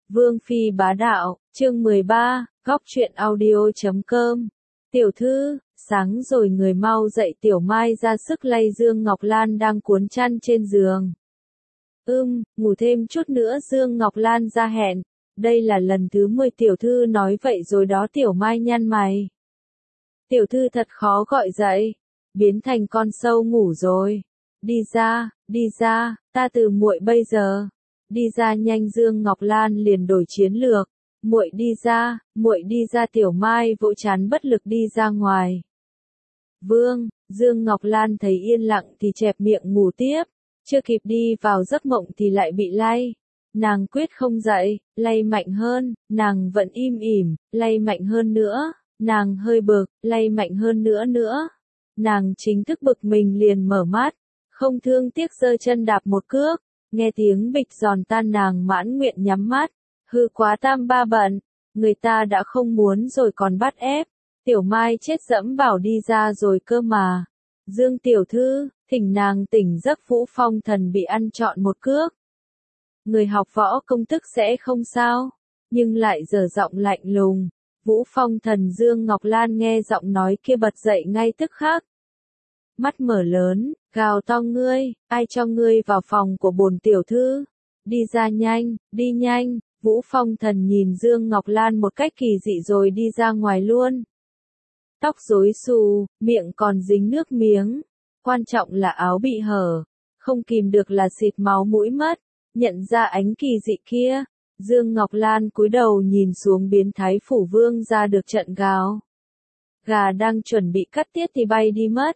Vương phi bá đạo, chương 13, góc truyện audio.com. Tiểu thư, sáng rồi người mau dậy. Tiểu Mai ra sức lay Dương Ngọc Lan đang cuốn chăn trên giường. Ngủ thêm chút nữa. Dương Ngọc Lan ra hẹn. Đây là lần thứ 10 tiểu thư nói vậy rồi đó. Tiểu Mai nhăn mày. Tiểu thư thật khó gọi dậy, biến thành con sâu ngủ rồi. Đi ra, ta từ muội bây giờ. Đi ra nhanh. Dương Ngọc Lan liền đổi chiến lược. Muội đi ra. Tiểu Mai vỗ chán bất lực đi ra ngoài. Dương Ngọc Lan thấy yên lặng thì chẹp miệng ngủ tiếp. Chưa kịp đi vào giấc mộng thì lại bị lay. Nàng quyết không dậy, lay mạnh hơn, nàng vẫn im ỉm, lay mạnh hơn nữa, nàng hơi bực, lay mạnh hơn nữa. Nàng chính thức bực mình liền mở mắt, không thương tiếc giơ chân đạp một cước, nghe tiếng bịch giòn tan nàng mãn nguyện nhắm mắt, hư quá tam ba bận, người ta đã không muốn rồi còn bắt ép. Tiểu Mai chết dẫm bảo đi ra rồi cơ mà. Dương tiểu thư, thỉnh nàng tỉnh giấc. Vũ Phong Thần bị ăn trọn một cước. Người học võ công thức sẽ không sao, nhưng lại dở giọng lạnh lùng. Vũ Phong Thần. Dương Ngọc Lan nghe giọng nói kia bật dậy ngay tức khắc. Mắt mở lớn, gào to: ngươi, ai cho ngươi vào phòng của bổn tiểu thư? Đi ra nhanh, đi nhanh. Vũ Phong Thần nhìn Dương Ngọc Lan một cách kỳ dị rồi đi ra ngoài luôn. Tóc rối xù, miệng còn dính nước miếng. Quan trọng là áo bị hở, không kìm được là xịt máu mũi mất. Nhận ra ánh kỳ dị kia, Dương Ngọc Lan cúi đầu nhìn xuống. Biến thái phủ vương ra được trận gào. Gà đang chuẩn bị cắt tiết thì bay đi mất.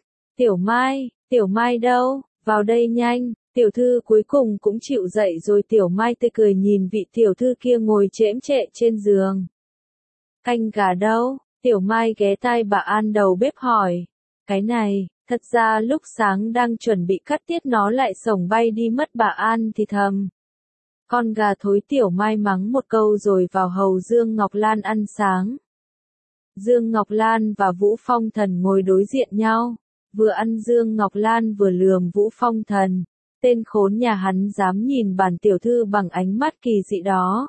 Tiểu Mai đâu? Vào đây nhanh. Tiểu thư cuối cùng cũng chịu dậy rồi. Tiểu Mai tươi cười nhìn vị tiểu thư kia ngồi chễm chệ trên giường. Canh gà đâu? Tiểu Mai ghé tai bà An đầu bếp hỏi. Cái này, thật ra lúc sáng đang chuẩn bị cắt tiết nó lại xổng bay đi mất. Bà An thì thầm. Con gà thối. Tiểu Mai mắng một câu rồi vào hầu Dương Ngọc Lan ăn sáng. Dương Ngọc Lan và Vũ Phong Thần ngồi đối diện nhau. Vừa ăn Dương Ngọc Lan vừa lườm Vũ Phong Thần. Tên khốn nhà hắn dám nhìn bản tiểu thư bằng ánh mắt kỳ dị đó.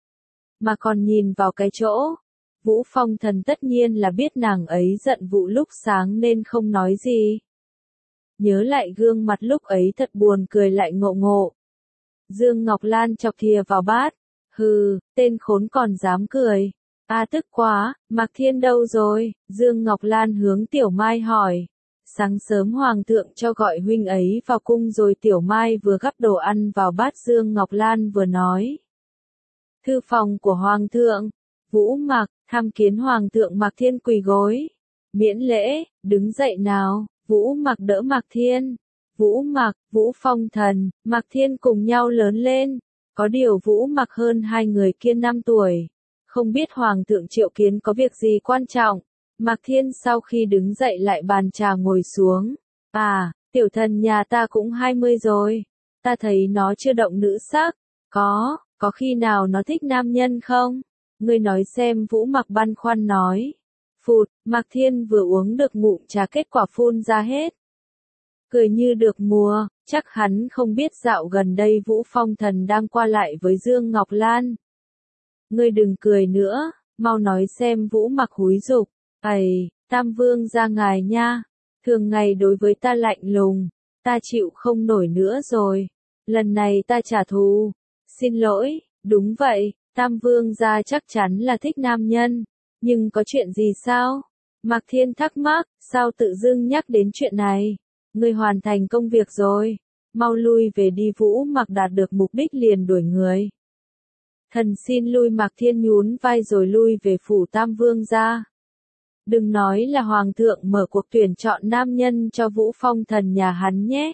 Mà còn nhìn vào cái chỗ. Vũ Phong Thần tất nhiên là biết nàng ấy giận vụ lúc sáng nên không nói gì. Nhớ lại gương mặt lúc ấy thật buồn cười lại ngộ. Dương Ngọc Lan chọc thìa vào bát. Hừ, tên khốn còn dám cười. Tức quá, Mạc Thiên đâu rồi? Dương Ngọc Lan hướng Tiểu Mai hỏi. Sáng sớm hoàng thượng cho gọi huynh ấy vào cung rồi. Tiểu Mai vừa gắp đồ ăn vào bát Dương Ngọc Lan vừa nói. Thư phòng của hoàng thượng. Vũ Mạc, tham kiến hoàng thượng. Mạc Thiên quỳ gối. Miễn lễ, đứng dậy nào. Vũ Mạc đỡ Mạc Thiên. Vũ Mạc, Vũ Phong Thần, Mạc Thiên cùng nhau lớn lên. Có điều Vũ Mạc hơn hai người kia 5 tuổi. Không biết hoàng thượng triệu kiến có việc gì quan trọng. Mạc Thiên sau khi đứng dậy lại bàn trà ngồi xuống. Tiểu thần nhà ta cũng 20 rồi. Ta thấy nó chưa động nữ sắc. Có khi nào nó thích nam nhân không? Ngươi nói xem. Vũ Mạc băn khoăn nói. Phụt, Mạc Thiên vừa uống được ngụm trà kết quả phun ra hết. Cười như được mùa, chắc hắn không biết dạo gần đây Vũ Phong Thần đang qua lại với Dương Ngọc Lan. Ngươi đừng cười nữa, mau nói xem. Vũ Mạc húi giục. Tam vương ra ngài nha, thường ngày đối với ta lạnh lùng, ta chịu không nổi nữa rồi. Lần này ta trả thù. Xin lỗi, đúng vậy, Tam vương gia chắc chắn là thích nam nhân, nhưng có chuyện gì sao? Mạc Thiên thắc mắc, sao tự dưng nhắc đến chuyện này? Ngươi hoàn thành công việc rồi, mau lui về đi. Vũ Mạc đạt được mục đích liền đuổi người. Thần xin lui. Mạc Thiên nhún vai rồi lui về phủ Tam vương gia. Đừng nói là hoàng thượng mở cuộc tuyển chọn nam nhân cho Vũ Phong Thần nhà hắn nhé.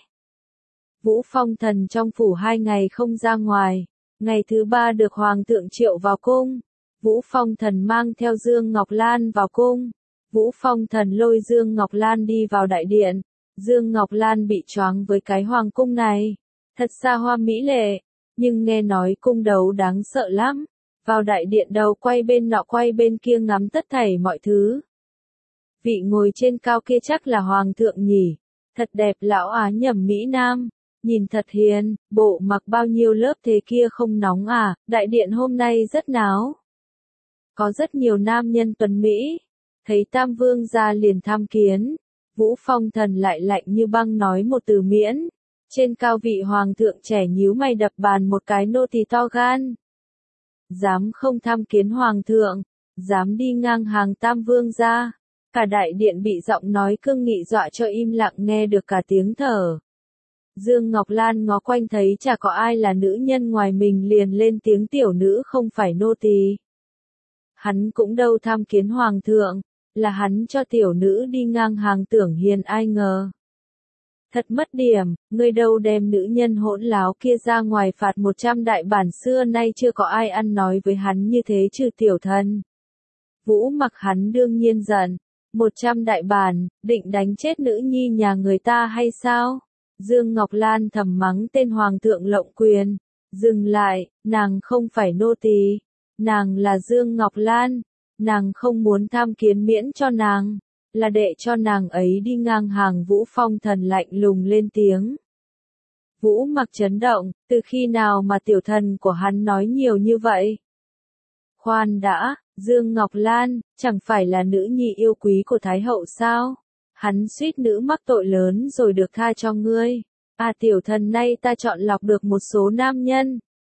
Vũ Phong Thần trong phủ 2 ngày không ra ngoài. Ngày thứ 3 được hoàng thượng triệu vào cung. Vũ Phong Thần mang theo Dương Ngọc Lan vào cung. Vũ Phong Thần lôi Dương Ngọc Lan đi vào đại điện. Dương Ngọc Lan bị choáng với cái hoàng cung này. Thật xa hoa mỹ lệ, nhưng nghe nói cung đấu đáng sợ lắm. Vào đại điện đầu quay bên nọ quay bên kia ngắm tất thảy mọi thứ. Vị ngồi trên cao kia chắc là hoàng thượng nhỉ. Thật đẹp. Lão Á nhẩm Mỹ Nam. nhìn thật hiền, bộ mặc bao nhiêu lớp thế kia không nóng à, đại điện hôm nay rất náo. Có rất nhiều nam nhân tuấn Mỹ, thấy Tam Vương gia liền tham kiến, Vũ Phong Thần lại lạnh như băng nói một từ miễn, trên cao vị hoàng thượng trẻ nhíu mày đập bàn một cái nô tỳ to gan. Dám không tham kiến hoàng thượng, dám đi ngang hàng Tam Vương gia, cả đại điện bị giọng nói cương nghị dọa cho im lặng nghe được cả tiếng thở. Dương Ngọc Lan ngó quanh thấy chả có ai là nữ nhân ngoài mình liền lên tiếng tiểu nữ không phải nô tỳ. Hắn cũng đâu tham kiến hoàng thượng, là hắn cho tiểu nữ đi ngang hàng tưởng hiền ai ngờ. Thật mất điểm, ngươi đâu đem nữ nhân hỗn láo kia ra ngoài phạt 100 đại bản xưa nay chưa có ai ăn nói với hắn như thế trừ tiểu thân. Vũ Mặc hắn đương nhiên giận, 100 đại bản, định đánh chết nữ nhi nhà người ta hay sao? Dương Ngọc Lan thầm mắng tên hoàng thượng lộng quyền, dừng lại, nàng không phải nô tỳ, nàng là Dương Ngọc Lan, nàng không muốn tham kiến miễn cho nàng, là đệ cho nàng ấy đi ngang hàng. Vũ Phong Thần lạnh lùng lên tiếng. Vũ Mặc chấn động, từ khi nào mà tiểu thần của hắn nói nhiều như vậy? Khoan đã, Dương Ngọc Lan, chẳng phải là nữ nhi yêu quý của Thái hậu sao? Hắn suýt nữ mắc tội lớn rồi được tha cho ngươi. À tiểu thần nay ta chọn lọc được một số nam nhân.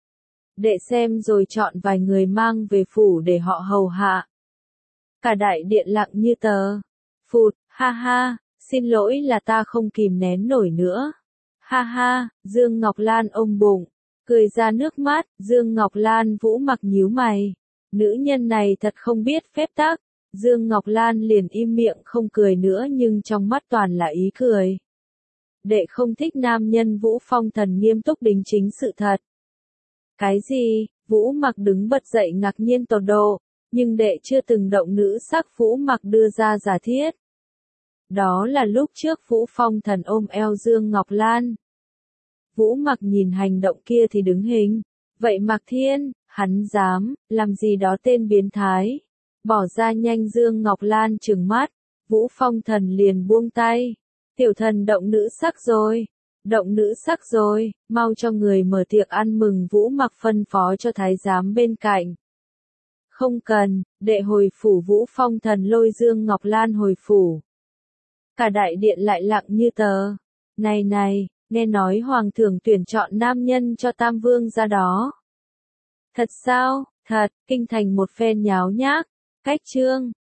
Đệ xem rồi chọn vài người mang về phủ để họ hầu hạ. Cả đại điện lặng như tờ. Phụt, ha ha, xin lỗi là ta không kìm nén nổi nữa. Ha ha, Dương Ngọc Lan ôm bụng, cười ra nước mắt. Dương Ngọc Lan. Vũ Mặc nhíu mày. Nữ nhân này thật không biết phép tắc. Dương Ngọc Lan liền im miệng không cười nữa nhưng trong mắt toàn là ý cười. Đệ không thích nam nhân. Vũ Phong Thần nghiêm túc đính chính sự thật. Cái gì? Vũ Mặc đứng bật dậy ngạc nhiên tột độ, nhưng đệ chưa từng động nữ sắc. Vũ Mặc đưa ra giả thiết. Đó là lúc trước Vũ Phong Thần ôm eo Dương Ngọc Lan. Vũ Mặc nhìn hành động kia thì đứng hình. Vậy Mặc Thiên, hắn dám, làm gì đó tên biến thái. Bỏ ra nhanh. Dương Ngọc Lan trừng mắt, Vũ Phong Thần liền buông tay. Tiểu thần động nữ sắc rồi, động nữ sắc rồi, mau cho người mở tiệc ăn mừng. Vũ Mặc phân phó cho thái giám bên cạnh. Không cần, đệ hồi phủ. Vũ Phong Thần lôi Dương Ngọc Lan hồi phủ. Cả đại điện lại lặng như tờ. Này này, nghe nói hoàng thượng tuyển chọn nam nhân cho Tam Vương gia đó. Thật sao? Thật, kinh thành một phen nháo nhác. Cách chương